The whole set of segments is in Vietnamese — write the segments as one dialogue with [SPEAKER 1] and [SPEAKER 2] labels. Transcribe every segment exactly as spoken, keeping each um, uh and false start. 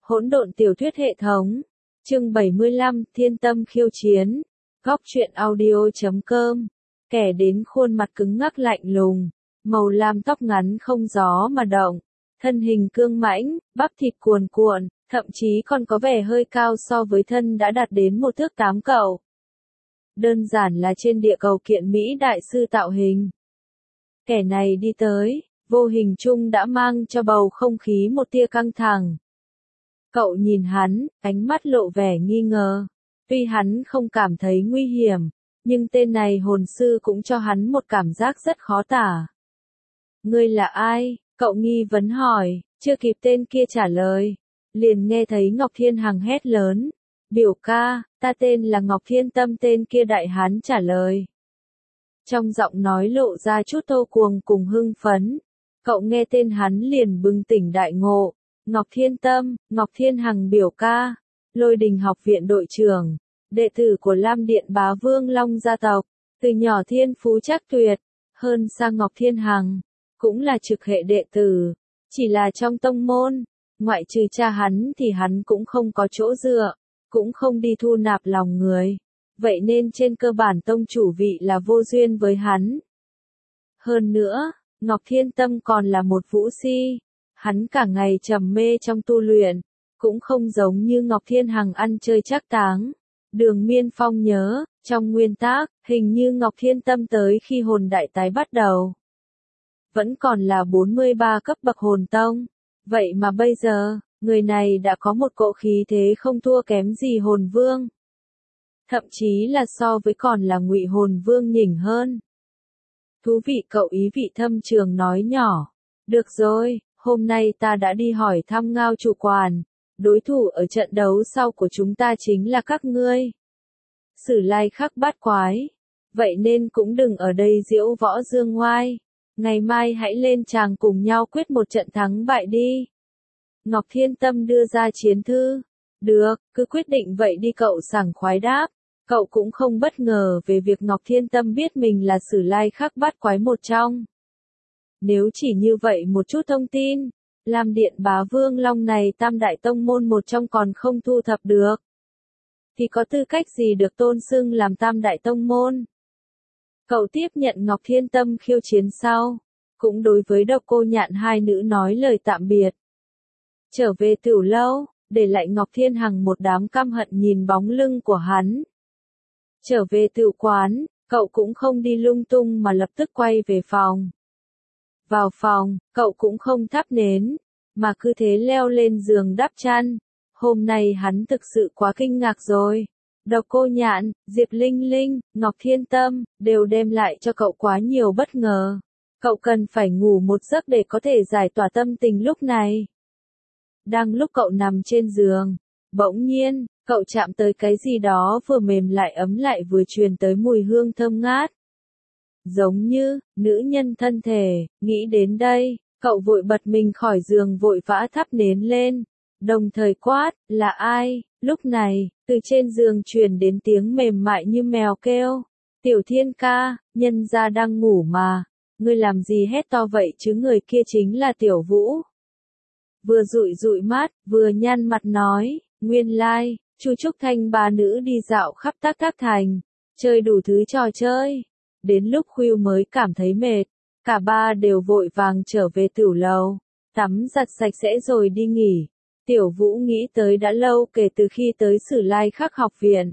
[SPEAKER 1] Hỗn độn tiểu thuyết hệ thống. Chương bảy mươi lăm, Thiên Tâm khiêu chiến. Góc truyện audio chấm com. Kẻ đến khuôn mặt cứng ngắc lạnh lùng, màu lam tóc ngắn không gió mà động, thân hình cương mãnh, bắp thịt cuồn cuộn, thậm chí còn có vẻ hơi cao so với thân đã đạt đến một thước tám cậu. Đơn giản là trên địa cầu kiện Mỹ đại sư tạo hình. Kẻ này đi tới, vô hình chung đã mang cho bầu không khí một tia căng thẳng. Cậu nhìn hắn, ánh mắt lộ vẻ nghi ngờ. Tuy hắn không cảm thấy nguy hiểm, nhưng tên này hồn sư cũng cho hắn một cảm giác rất khó tả. Ngươi là ai? Cậu nghi vấn hỏi, chưa kịp tên kia trả lời. Liền nghe thấy Ngọc Thiên Hằng hét lớn. Biểu ca, ta tên là Ngọc Thiên Tâm, tên kia đại hán trả lời. Trong giọng nói lộ ra chút thô cuồng cùng hưng phấn. Cậu nghe tên hắn liền bừng tỉnh đại ngộ. Ngọc Thiên Tâm, Ngọc Thiên Hằng biểu ca, Lôi Đình học viện đội trưởng, đệ tử của Lam Điện Bá Vương Long gia tộc, từ nhỏ thiên phú chắc tuyệt, hơn sang Ngọc Thiên Hằng, cũng là trực hệ đệ tử, chỉ là trong tông môn, ngoại trừ cha hắn thì hắn cũng không có chỗ dựa, cũng không đi thu nạp lòng người, vậy nên trên cơ bản tông chủ vị là vô duyên với hắn. Hơn nữa, Ngọc Thiên Tâm còn là một vũ si. Hắn cả ngày trầm mê trong tu luyện, cũng không giống như Ngọc Thiên Hằng ăn chơi trác táng. Đường Miên Phong nhớ, trong nguyên tác, hình như Ngọc Thiên Tâm tới khi hồn đại tái bắt đầu. Vẫn còn là bốn mươi ba cấp bậc hồn tông. Vậy mà bây giờ, người này đã có một cỗ khí thế không thua kém gì hồn vương. Thậm chí là so với còn là ngụy hồn vương nhỉnh hơn. Thú vị, cậu ý vị thâm trường nói nhỏ. Được rồi. Hôm nay ta đã đi hỏi thăm Ngao chủ quản, đối thủ ở trận đấu sau của chúng ta chính là các ngươi. Sử Lai Khắc bát quái. Vậy nên cũng đừng ở đây diễu võ dương ngoai. Ngày mai hãy lên tràng cùng nhau quyết một trận thắng bại đi. Ngọc Thiên Tâm đưa ra chiến thư. Được, cứ quyết định vậy đi, cậu sảng khoái đáp. Cậu cũng không bất ngờ về việc Ngọc Thiên Tâm biết mình là Sử Lai Khắc bát quái một trong. Nếu chỉ như vậy một chút thông tin, Lam Điện Bá Vương Long này tam đại tông môn một trong còn không thu thập được, thì có tư cách gì được tôn xưng làm tam đại tông môn? Cậu tiếp nhận Ngọc Thiên Tâm khiêu chiến sau, cũng đối với Độc Cô Nhạn hai nữ nói lời tạm biệt. Trở về Tửu Lâu, để lại Ngọc Thiên Hằng một đám căm hận nhìn bóng lưng của hắn. Trở về Tửu Quán, cậu cũng không đi lung tung mà lập tức quay về phòng. Vào phòng, cậu cũng không thắp nến, mà cứ thế leo lên giường đắp chăn. Hôm nay hắn thực sự quá kinh ngạc rồi. Độc Cô Nhạn, Diệp Linh Linh, Ngọc Thiên Tâm, đều đem lại cho cậu quá nhiều bất ngờ. Cậu cần phải ngủ một giấc để có thể giải tỏa tâm tình lúc này. Đang lúc cậu nằm trên giường, bỗng nhiên, cậu chạm tới cái gì đó vừa mềm lại ấm lại vừa truyền tới mùi hương thơm ngát. Giống như, nữ nhân thân thể, nghĩ đến đây, cậu vội bật mình khỏi giường vội vã thắp nến lên, đồng thời quát, là ai? Lúc này, từ trên giường truyền đến tiếng mềm mại như mèo kêu, Tiểu Thiên ca, nhân gia đang ngủ mà, ngươi làm gì hét to vậy chứ? Người kia chính là Tiểu Vũ. Vừa dụi dụi mắt, vừa nhăn mặt nói, nguyên lai, Chu Trúc Thanh ba nữ đi dạo khắp Tắc Thác Thành, chơi đủ thứ trò chơi. Đến lúc khuya mới cảm thấy mệt, cả ba đều vội vàng trở về Tửu Lầu, tắm giặt sạch sẽ rồi đi nghỉ. Tiểu Vũ nghĩ tới đã lâu kể từ khi tới Sử Lai Khắc học viện.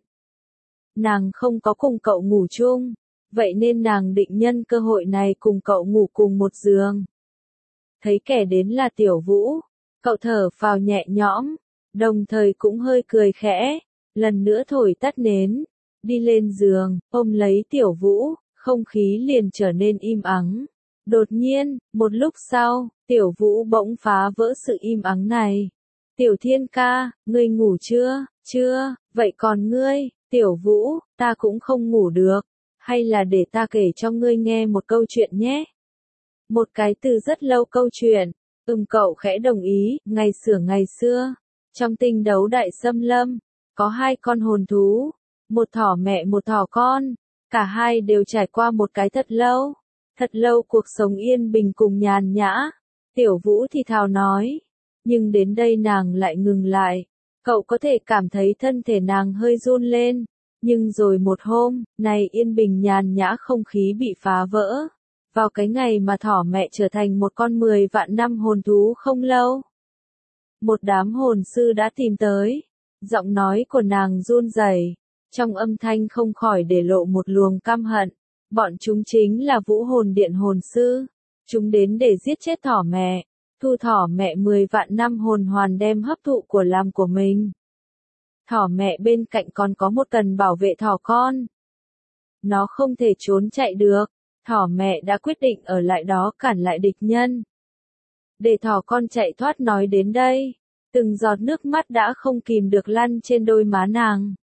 [SPEAKER 1] Nàng không có cùng cậu ngủ chung, vậy nên nàng định nhân cơ hội này cùng cậu ngủ cùng một giường. Thấy kẻ đến là Tiểu Vũ, cậu thở phào nhẹ nhõm, đồng thời cũng hơi cười khẽ, lần nữa thổi tắt nến, đi lên giường, ôm lấy Tiểu Vũ. Không khí liền trở nên im ắng. Đột nhiên, một lúc sau, Tiểu Vũ bỗng phá vỡ sự im ắng này. Tiểu Thiên ca, ngươi ngủ chưa? Chưa, vậy còn ngươi? Tiểu Vũ, ta cũng không ngủ được. Hay là để ta kể cho ngươi nghe một câu chuyện nhé? Một cái từ rất lâu câu chuyện. Ừm, cậu khẽ đồng ý. Ngày xưa ngày xưa, trong tinh đấu đại xâm lâm, có hai con hồn thú. Một thỏ mẹ một thỏ con. Cả hai đều trải qua một cái thật lâu, thật lâu cuộc sống yên bình cùng nhàn nhã. Tiểu Vũ thì thào nói, Nhưng đến đây nàng lại ngừng lại. Cậu có thể cảm thấy thân thể nàng hơi run lên. Nhưng rồi một hôm, này yên bình nhàn nhã không khí bị phá vỡ. Vào cái ngày mà thỏ mẹ trở thành một con mười vạn năm hồn thú không lâu. Một đám hồn sư đã tìm tới. Giọng nói của nàng run rẩy, trong âm thanh không khỏi để lộ một luồng căm hận. Bọn chúng chính là Vũ Hồn Điện hồn sư. Chúng đến để giết chết thỏ mẹ. Thu thỏ mẹ mười vạn năm hồn hoàn đem hấp thụ của làm của mình. Thỏ mẹ bên cạnh còn có một cần bảo vệ thỏ con. Nó không thể trốn chạy được. Thỏ mẹ đã quyết định ở lại đó cản lại địch nhân. Để thỏ con chạy thoát nói đến đây. Từng giọt nước mắt đã không kìm được lăn trên đôi má nàng.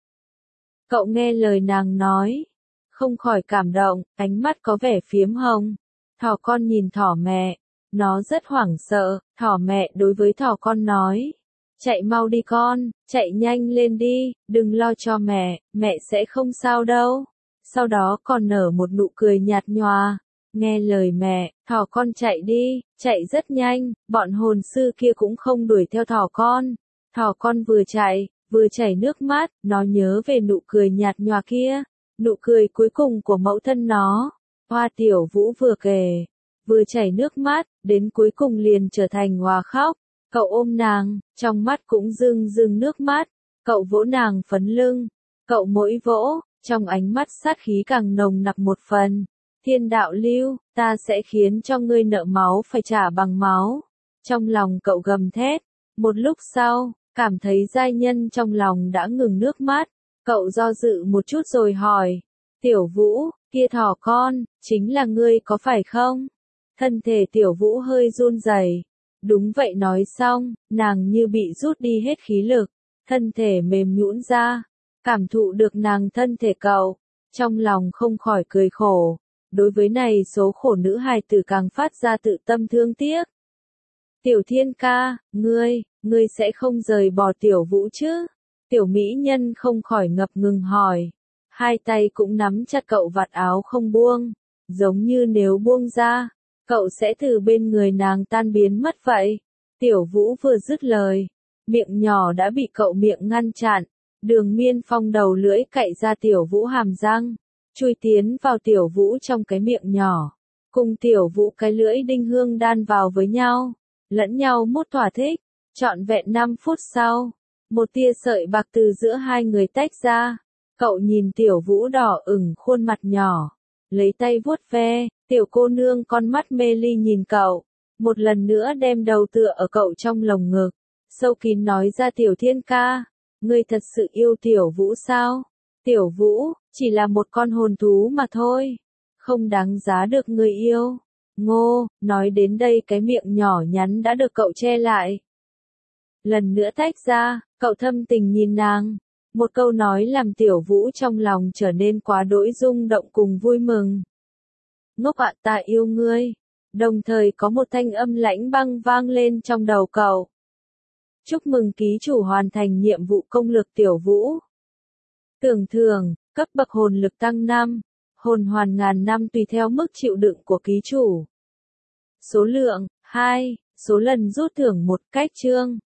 [SPEAKER 1] Cậu nghe lời nàng nói. Không khỏi cảm động, ánh mắt có vẻ phiếm hồng. Thỏ con nhìn thỏ mẹ. Nó rất hoảng sợ, thỏ mẹ đối với thỏ con nói. Chạy mau đi con, chạy nhanh lên đi, đừng lo cho mẹ, mẹ sẽ không sao đâu. Sau đó còn nở một nụ cười nhạt nhòa. Nghe lời mẹ, thỏ con chạy đi, chạy rất nhanh, bọn hồn sư kia cũng không đuổi theo thỏ con. Thỏ con vừa chạy, vừa chảy nước mắt, nó nhớ về nụ cười nhạt nhòa kia, nụ cười cuối cùng của mẫu thân nó. Hoa Tiểu Vũ vừa kể, vừa chảy nước mắt, đến cuối cùng liền trở thành hòa khóc. Cậu ôm nàng, trong mắt cũng rưng rưng nước mắt, cậu vỗ nàng phấn lưng, cậu mỗi vỗ, trong ánh mắt sát khí càng nồng nặc một phần. Thiên đạo lưu, ta sẽ khiến cho ngươi nợ máu phải trả bằng máu. Trong lòng cậu gầm thét, một lúc sau, cảm thấy giai nhân trong lòng đã ngừng nước mắt, cậu do dự một chút rồi hỏi, Tiểu Vũ, kia thỏ con, chính là ngươi có phải không? Thân thể Tiểu Vũ hơi run rẩy. Đúng vậy nói xong, nàng như bị rút đi hết khí lực, thân thể mềm nhũn ra, cảm thụ được nàng thân thể cậu, trong lòng không khỏi cười khổ. Đối với này số khổ nữ hài tử càng phát ra tự tâm thương tiếc. Tiểu Thiên ca, ngươi, ngươi sẽ không rời bỏ Tiểu Vũ chứ? Tiểu mỹ nhân không khỏi ngập ngừng hỏi. Hai tay cũng nắm chặt cậu vạt áo không buông, giống như nếu buông ra, cậu sẽ từ bên người nàng tan biến mất vậy. Tiểu Vũ vừa dứt lời, miệng nhỏ đã bị cậu miệng ngăn chặn. Đường Miên Phong đầu lưỡi cạy ra Tiểu Vũ hàm răng, chui tiến vào Tiểu Vũ trong cái miệng nhỏ, cùng Tiểu Vũ cái lưỡi đinh hương đan vào với nhau, lẫn nhau mút thỏa thích. Trọn vẹn năm phút sau, một tia sợi bạc từ giữa hai người tách ra. Cậu nhìn Tiểu Vũ đỏ ửng khuôn mặt nhỏ, lấy tay vuốt ve. Tiểu cô nương con mắt mê ly nhìn cậu, một lần nữa đem đầu tựa ở cậu trong lồng ngực, sâu kín nói ra Tiểu Thiên ca, ngươi thật sự yêu Tiểu Vũ sao? Tiểu Vũ, chỉ là một con hồn thú mà thôi, không đáng giá được ngươi yêu. Ngô, nói đến đây cái miệng nhỏ nhắn đã được cậu che lại. Lần nữa tách ra, cậu thâm tình nhìn nàng, một câu nói làm Tiểu Vũ trong lòng trở nên quá đỗi rung động cùng vui mừng. Ngốc ạ, ta yêu ngươi. Đồng thời có một thanh âm lãnh băng vang lên trong đầu cậu. Chúc mừng ký chủ hoàn thành nhiệm vụ công lược Tiểu Vũ. Tưởng thưởng, cấp bậc hồn lực tăng năm, hồn hoàn ngàn năm tùy theo mức chịu đựng của ký chủ. Số lượng, hai, số lần rút thưởng một cách chương.